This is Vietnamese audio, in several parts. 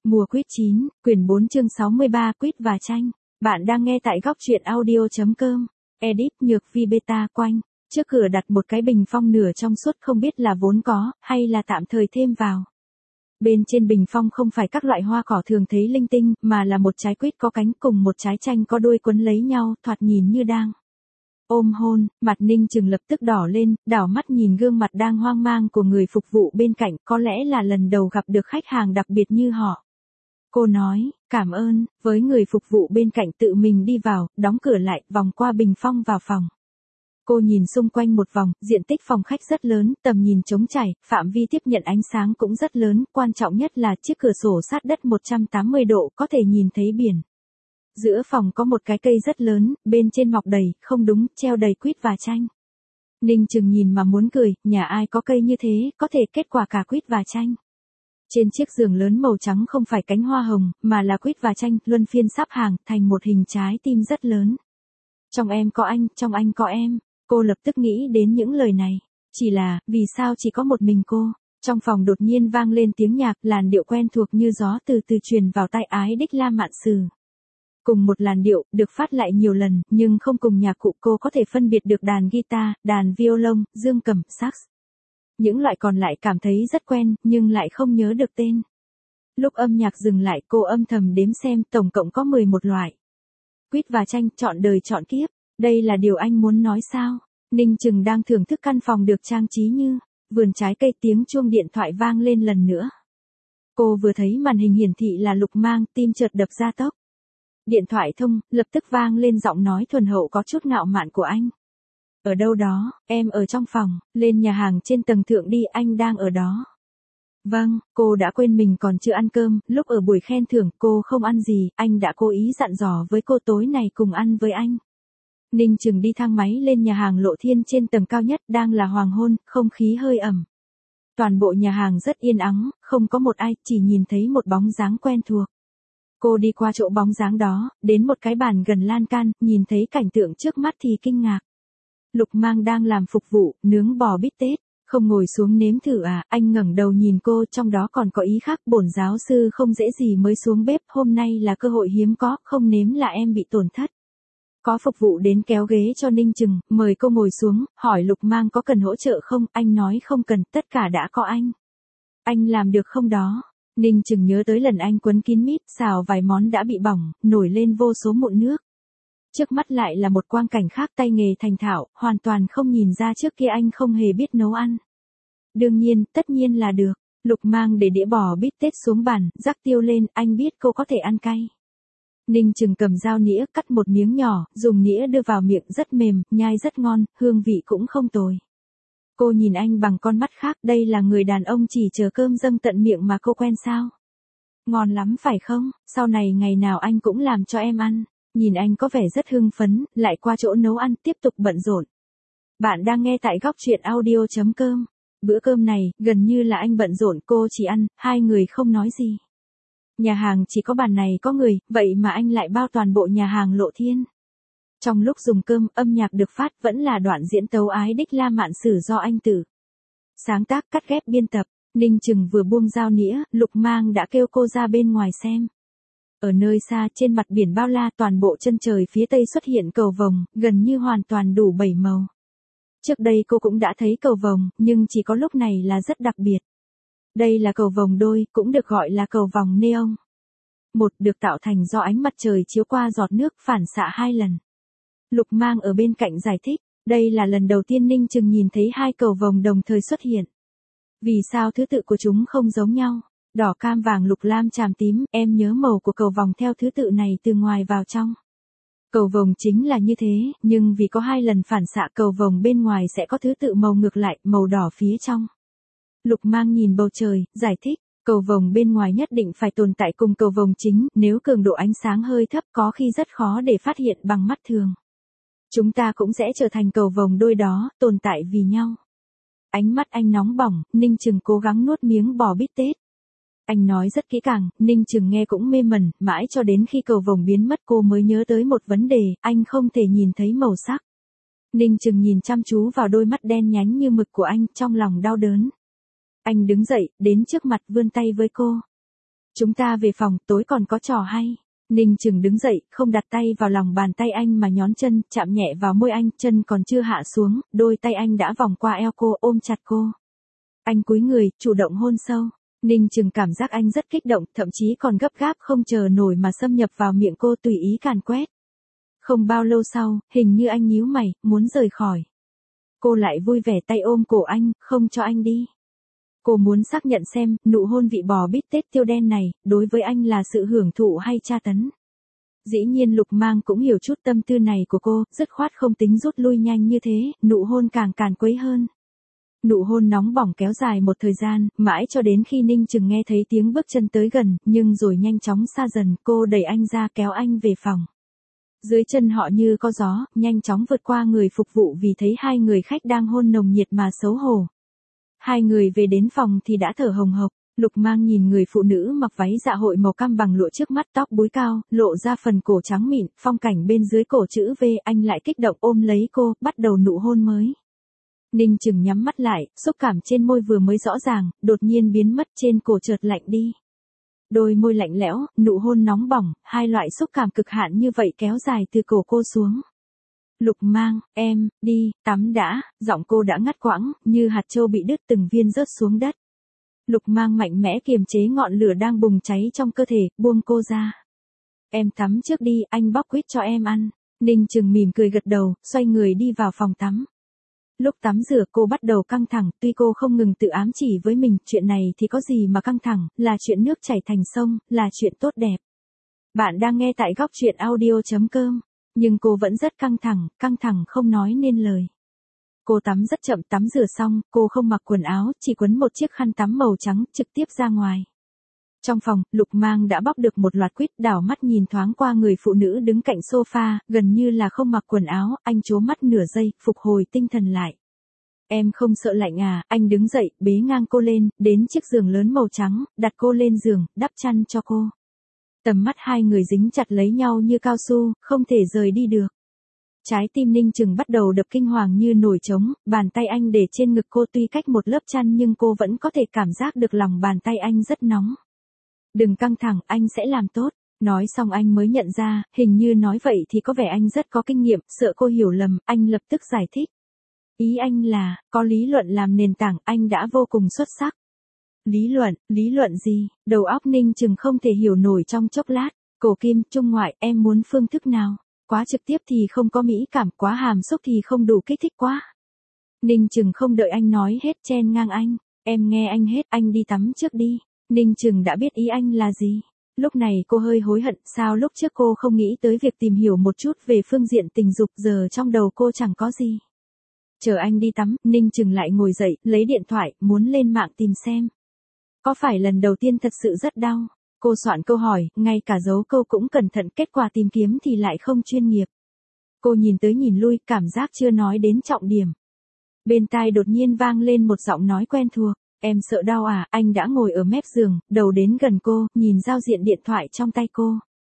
Mùa quýt chín, quyển 4 chương 63 quýt và chanh. Bạn đang nghe tại góc truyện audio.com. Edit Nhược Vi Beta Quanh. Trước cửa đặt một cái bình phong nửa trong suốt, không biết là vốn có, hay là tạm thời thêm vào. Bên trên bình phong không phải các loại hoa cỏ thường thấy linh tinh, mà là một trái quýt có cánh cùng một trái chanh có đuôi quấn lấy nhau, thoạt nhìn như đang ôm hôn. Mặt Ninh Chừng lập tức đỏ lên, đảo mắt nhìn gương mặt đang hoang mang của người phục vụ bên cạnh, có lẽ là lần đầu gặp được khách hàng đặc biệt như họ. Cô nói, cảm ơn, với người phục vụ bên cạnh, tự mình đi vào, đóng cửa lại, vòng qua bình phong vào phòng. Cô nhìn xung quanh một vòng, diện tích phòng khách rất lớn, tầm nhìn trống trải, phạm vi tiếp nhận ánh sáng cũng rất lớn, quan trọng nhất là chiếc cửa sổ sát đất 180 độ, có thể nhìn thấy biển. Giữa phòng có một cái cây rất lớn, bên trên mọc đầy, không đúng, treo đầy quýt và chanh. Ninh Chừng nhìn mà muốn cười, nhà ai có cây như thế, có thể kết quả cả quýt và chanh. Trên chiếc giường lớn màu trắng không phải cánh hoa hồng, mà là quýt và chanh, luân phiên sắp hàng, thành một hình trái tim rất lớn. Trong em có anh, trong anh có em. Cô lập tức nghĩ đến những lời này. Chỉ là, vì sao chỉ có một mình cô? Trong phòng đột nhiên vang lên tiếng nhạc, làn điệu quen thuộc như gió từ từ truyền vào tai Ái Đích La Mạn Sử. Cùng một làn điệu, được phát lại nhiều lần, nhưng không cùng nhạc cụ. Cô có thể phân biệt được đàn guitar, đàn violon, dương cầm, sax. Những loại còn lại cảm thấy rất quen, nhưng lại không nhớ được tên. Lúc âm nhạc dừng lại, cô âm thầm đếm xem, tổng cộng có 11 loại. Quýt và chanh, trọn đời trọn kiếp. Đây là điều anh muốn nói sao? Ninh Chừng đang thưởng thức căn phòng được trang trí như vườn trái cây. Tiếng chuông điện thoại vang lên lần nữa. Cô vừa thấy màn hình hiển thị là Lục Mang, tim chợt đập ra tốc. Điện thoại thông, lập tức vang lên giọng nói thuần hậu có chút ngạo mạn của anh. Ở đâu đó, em ở trong phòng, lên nhà hàng trên tầng thượng đi, anh đang ở đó. Vâng, cô đã quên mình còn chưa ăn cơm, lúc ở buổi khen thưởng cô không ăn gì, anh đã cố ý dặn dò với cô tối này cùng ăn với anh. Ninh Chừng đi thang máy lên nhà hàng Lộ Thiên trên tầng cao nhất, đang là hoàng hôn, không khí hơi ẩm. Toàn bộ nhà hàng rất yên ắng, không có một ai, chỉ nhìn thấy một bóng dáng quen thuộc. Cô đi qua chỗ bóng dáng đó, đến một cái bàn gần lan can, nhìn thấy cảnh tượng trước mắt thì kinh ngạc. Lục Mang đang làm phục vụ, nướng bò bít tết. Không ngồi xuống nếm thử à? Anh ngẩng đầu nhìn cô, trong đó còn có ý khác. Bổn giáo sư không dễ gì mới xuống bếp, hôm nay là cơ hội hiếm có, không nếm là em bị tổn thất. Có phục vụ đến kéo ghế cho Ninh Chừng, mời cô ngồi xuống, hỏi Lục Mang có cần hỗ trợ không, anh nói không cần, tất cả đã có anh. Anh làm được không đó? Ninh Chừng nhớ tới lần anh quấn kín mít, xào vài món đã bị bỏng, nổi lên vô số mụn nước. Trước mắt lại là một quang cảnh khác, tay nghề thành thạo, hoàn toàn không nhìn ra trước kia anh không hề biết nấu ăn. Đương nhiên, tất nhiên là được. Lục Mang để đĩa bò bít tết xuống bàn, rắc tiêu lên, anh biết cô có thể ăn cay. Ninh Chừng cầm dao nĩa, cắt một miếng nhỏ, dùng nĩa đưa vào miệng, rất mềm, nhai rất ngon, hương vị cũng không tồi. Cô nhìn anh bằng con mắt khác, đây là người đàn ông chỉ chờ cơm dâng tận miệng mà cô quen sao? Ngon lắm phải không? Sau này ngày nào anh cũng làm cho em ăn. Nhìn anh có vẻ rất hưng phấn, lại qua chỗ nấu ăn, tiếp tục bận rộn. Bạn đang nghe tại góc truyện audio.com. Bữa cơm này, gần như là anh bận rộn, cô chỉ ăn, hai người không nói gì. Nhà hàng chỉ có bàn này có người, vậy mà anh lại bao toàn bộ nhà hàng Lộ Thiên. Trong lúc dùng cơm, âm nhạc được phát vẫn là đoạn diễn tấu Ái Đích La Mạn Sử do anh tự sáng tác, cắt ghép, biên tập. Ninh Chừng vừa buông dao nĩa, Lục Mang đã kêu cô ra bên ngoài xem. Ở nơi xa, trên mặt biển bao la, toàn bộ chân trời phía tây xuất hiện cầu vồng, gần như hoàn toàn đủ 7 màu. Trước đây cô cũng đã thấy cầu vồng, nhưng chỉ có lúc này là rất đặc biệt. Đây là cầu vồng đôi, cũng được gọi là cầu vòng neon. Một, được tạo thành do ánh mặt trời chiếu qua giọt nước, phản xạ 2 lần. Lục Mang ở bên cạnh giải thích, đây là lần đầu tiên Ninh Chừng nhìn thấy hai cầu vồng đồng thời xuất hiện. Vì sao thứ tự của chúng không giống nhau? Đỏ, cam, vàng, lục, lam, chàm, tím, em nhớ màu của cầu vồng theo thứ tự này từ ngoài vào trong. Cầu vồng chính là như thế, nhưng vì có 2 lần phản xạ, cầu vồng bên ngoài sẽ có thứ tự màu ngược lại, màu đỏ phía trong. Lục Mang nhìn bầu trời, giải thích, cầu vồng bên ngoài nhất định phải tồn tại cùng cầu vồng chính, nếu cường độ ánh sáng hơi thấp có khi rất khó để phát hiện bằng mắt thường. Chúng ta cũng sẽ trở thành cầu vồng đôi đó, tồn tại vì nhau. Ánh mắt anh nóng bỏng, Ninh Chừng cố gắng nuốt miếng bò bít tết. Anh nói rất kỹ càng, Ninh Chừng nghe cũng mê mẩn, mãi cho đến khi cầu vồng biến mất cô mới nhớ tới một vấn đề, anh không thể nhìn thấy màu sắc. Ninh Chừng nhìn chăm chú vào đôi mắt đen nhánh như mực của anh, trong lòng đau đớn. Anh đứng dậy, đến trước mặt vươn tay với cô. Chúng ta về phòng, tối còn có trò hay. Ninh Chừng đứng dậy, không đặt tay vào lòng bàn tay anh mà nhón chân, chạm nhẹ vào môi anh, chân còn chưa hạ xuống, đôi tay anh đã vòng qua eo cô, ôm chặt cô. Anh cúi người, chủ động hôn sâu. Ninh Chừng cảm giác anh rất kích động, thậm chí còn gấp gáp không chờ nổi mà xâm nhập vào miệng cô tùy ý càn quét. Không bao lâu sau, hình như anh nhíu mày, muốn rời khỏi. Cô lại vui vẻ tay ôm cổ anh, không cho anh đi. Cô muốn xác nhận xem, nụ hôn vị bò bít tết tiêu đen này, đối với anh là sự hưởng thụ hay tra tấn. Dĩ nhiên Lục Mang cũng hiểu chút tâm tư này của cô, dứt khoát không tính rút lui nhanh như thế, nụ hôn càng càn quấy hơn. Nụ hôn nóng bỏng kéo dài một thời gian, mãi cho đến khi Ninh Chừng nghe thấy tiếng bước chân tới gần, nhưng rồi nhanh chóng xa dần, cô đẩy anh ra kéo anh về phòng. Dưới chân họ như có gió, nhanh chóng vượt qua người phục vụ vì thấy hai người khách đang hôn nồng nhiệt mà xấu hổ. Hai người về đến phòng thì đã thở hồng hộc, Lục Mang nhìn người phụ nữ mặc váy dạ hội màu cam bằng lụa trước mắt, tóc búi cao, lộ ra phần cổ trắng mịn, phong cảnh bên dưới cổ chữ V, anh lại kích động ôm lấy cô, bắt đầu nụ hôn mới. Ninh Chừng nhắm mắt lại, xúc cảm trên môi vừa mới rõ ràng, đột nhiên biến mất, trên cổ chợt lạnh đi. Đôi môi lạnh lẽo, nụ hôn nóng bỏng, hai loại xúc cảm cực hạn như vậy kéo dài từ cổ cô xuống. Lục Mang, em, đi, tắm đã, giọng cô đã ngắt quãng, như hạt châu bị đứt từng viên rớt xuống đất. Lục Mang mạnh mẽ kiềm chế ngọn lửa đang bùng cháy trong cơ thể, buông cô ra. Em tắm trước đi, anh bóc quýt cho em ăn. Ninh Chừng mỉm cười gật đầu, xoay người đi vào phòng tắm. Lúc tắm rửa cô bắt đầu căng thẳng, tuy cô không ngừng tự ám chỉ với mình, chuyện này thì có gì mà căng thẳng, là chuyện nước chảy thành sông, là chuyện tốt đẹp. Bạn đang nghe tại góc truyện audio.com, nhưng cô vẫn rất căng thẳng không nói nên lời. Cô tắm rất chậm, tắm rửa xong, cô không mặc quần áo, chỉ quấn một chiếc khăn tắm màu trắng, trực tiếp ra ngoài. Trong phòng, Lục Mang đã bóc được một loạt quýt, đảo mắt nhìn thoáng qua người phụ nữ đứng cạnh sofa, gần như là không mặc quần áo, anh trố mắt nửa giây, phục hồi tinh thần lại. Em không sợ lạnh à, anh đứng dậy, bế ngang cô lên, đến chiếc giường lớn màu trắng, đặt cô lên giường, đắp chăn cho cô. Tầm mắt hai người dính chặt lấy nhau như cao su, không thể rời đi được. Trái tim Ninh Chừng bắt đầu đập kinh hoàng như nổi trống, bàn tay anh để trên ngực cô tuy cách một lớp chăn nhưng cô vẫn có thể cảm giác được lòng bàn tay anh rất nóng. Đừng căng thẳng, anh sẽ làm tốt. Nói xong anh mới nhận ra, hình như nói vậy thì có vẻ anh rất có kinh nghiệm, sợ cô hiểu lầm, anh lập tức giải thích. Ý anh là, có lý luận làm nền tảng, anh đã vô cùng xuất sắc. Lý luận gì? Đầu óc Ninh Chừng không thể hiểu nổi trong chốc lát. Cổ kim, trung ngoại, em muốn phương thức nào? Quá trực tiếp thì không có mỹ cảm, quá hàm xúc thì không đủ kích thích quá. Ninh Chừng không đợi anh nói hết, chen ngang anh. Em nghe anh hết, anh đi tắm trước đi. Ninh Chừng đã biết ý anh là gì. Lúc này cô hơi hối hận, sao lúc trước cô không nghĩ tới việc tìm hiểu một chút về phương diện tình dục, giờ trong đầu cô chẳng có gì. Chờ anh đi tắm, Ninh Chừng lại ngồi dậy, lấy điện thoại, muốn lên mạng tìm xem. Có phải lần đầu tiên thật sự rất đau? Cô soạn câu hỏi, ngay cả dấu câu cũng cẩn thận, kết quả tìm kiếm thì lại không chuyên nghiệp. Cô nhìn tới nhìn lui, cảm giác chưa nói đến trọng điểm. Bên tai đột nhiên vang lên một giọng nói quen thuộc. Em sợ đau à? Anh đã ngồi ở mép giường, đầu đến gần cô, nhìn giao diện điện thoại trong tay cô.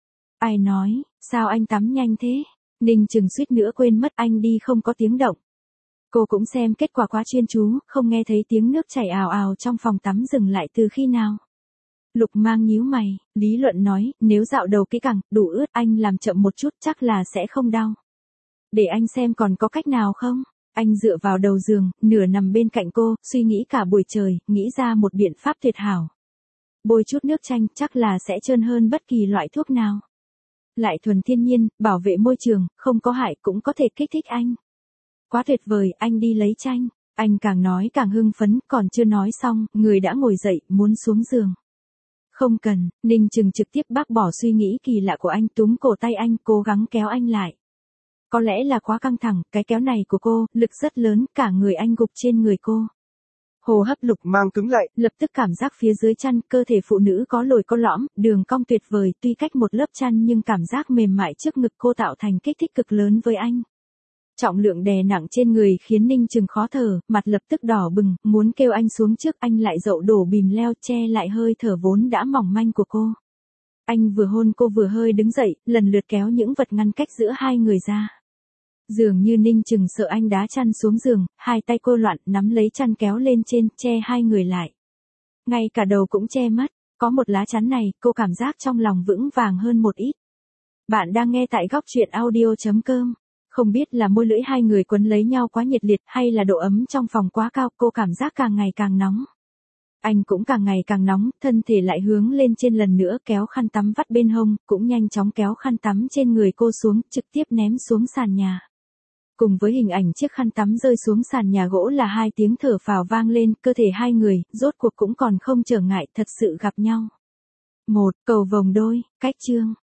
Ai nói, sao anh tắm nhanh thế? Ninh Chừng suýt nữa quên mất, anh đi không có tiếng động. Cô cũng xem kết quả quá chuyên chú, không nghe thấy tiếng nước chảy ào ào trong phòng tắm dừng lại từ khi nào. Lục Mang nhíu mày, lý luận nói, nếu dạo đầu kỹ càng, đủ ướt, anh làm chậm một chút chắc là sẽ không đau. Để anh xem còn có cách nào không? Anh dựa vào đầu giường, nửa nằm bên cạnh cô, suy nghĩ cả buổi trời, nghĩ ra một biện pháp tuyệt hảo. Bôi chút nước chanh, chắc là sẽ trơn hơn bất kỳ loại thuốc nào. Lại thuần thiên nhiên, bảo vệ môi trường, không có hại cũng có thể kích thích anh. Quá tuyệt vời, anh đi lấy chanh. Anh càng nói càng hưng phấn, còn chưa nói xong, người đã ngồi dậy, muốn xuống giường. Không cần, Ninh Chừng trực tiếp bác bỏ suy nghĩ kỳ lạ của anh, túm cổ tay anh, cố gắng kéo anh lại. Có lẽ là quá căng thẳng, cái kéo này của cô, lực rất lớn, cả người anh gục trên người cô. Hô hấp Lục Mang cứng lại, lập tức cảm giác phía dưới chăn, cơ thể phụ nữ có lồi có lõm, đường cong tuyệt vời, tuy cách một lớp chăn nhưng cảm giác mềm mại trước ngực cô tạo thành kích thích cực lớn với anh. Trọng lượng đè nặng trên người khiến Ninh Chừng khó thở, mặt lập tức đỏ bừng, muốn kêu anh xuống trước, anh lại dậu đổ bìm leo, che lại hơi thở vốn đã mỏng manh của cô. Anh vừa hôn cô vừa hơi đứng dậy, lần lượt kéo những vật ngăn cách giữa hai người ra. Dường như Ninh Chừng sợ anh đá chăn xuống giường, hai tay cô loạn nắm lấy chăn kéo lên trên, che hai người lại. Ngay cả đầu cũng che mất. Có một lá chắn này, cô cảm giác trong lòng vững vàng hơn một ít. Bạn đang nghe tại góc truyện audio.com. Không biết là môi lưỡi hai người quấn lấy nhau quá nhiệt liệt hay là độ ấm trong phòng quá cao, cô cảm giác càng ngày càng nóng. Anh cũng càng ngày càng nóng, thân thể lại hướng lên trên lần nữa, kéo khăn tắm vắt bên hông, cũng nhanh chóng kéo khăn tắm trên người cô xuống, trực tiếp ném xuống sàn nhà. Cùng với hình ảnh chiếc khăn tắm rơi xuống sàn nhà gỗ là hai tiếng thở phào vang lên, cơ thể hai người, rốt cuộc cũng còn không trở ngại, thật sự gặp nhau. Cầu vồng đôi, cách chương.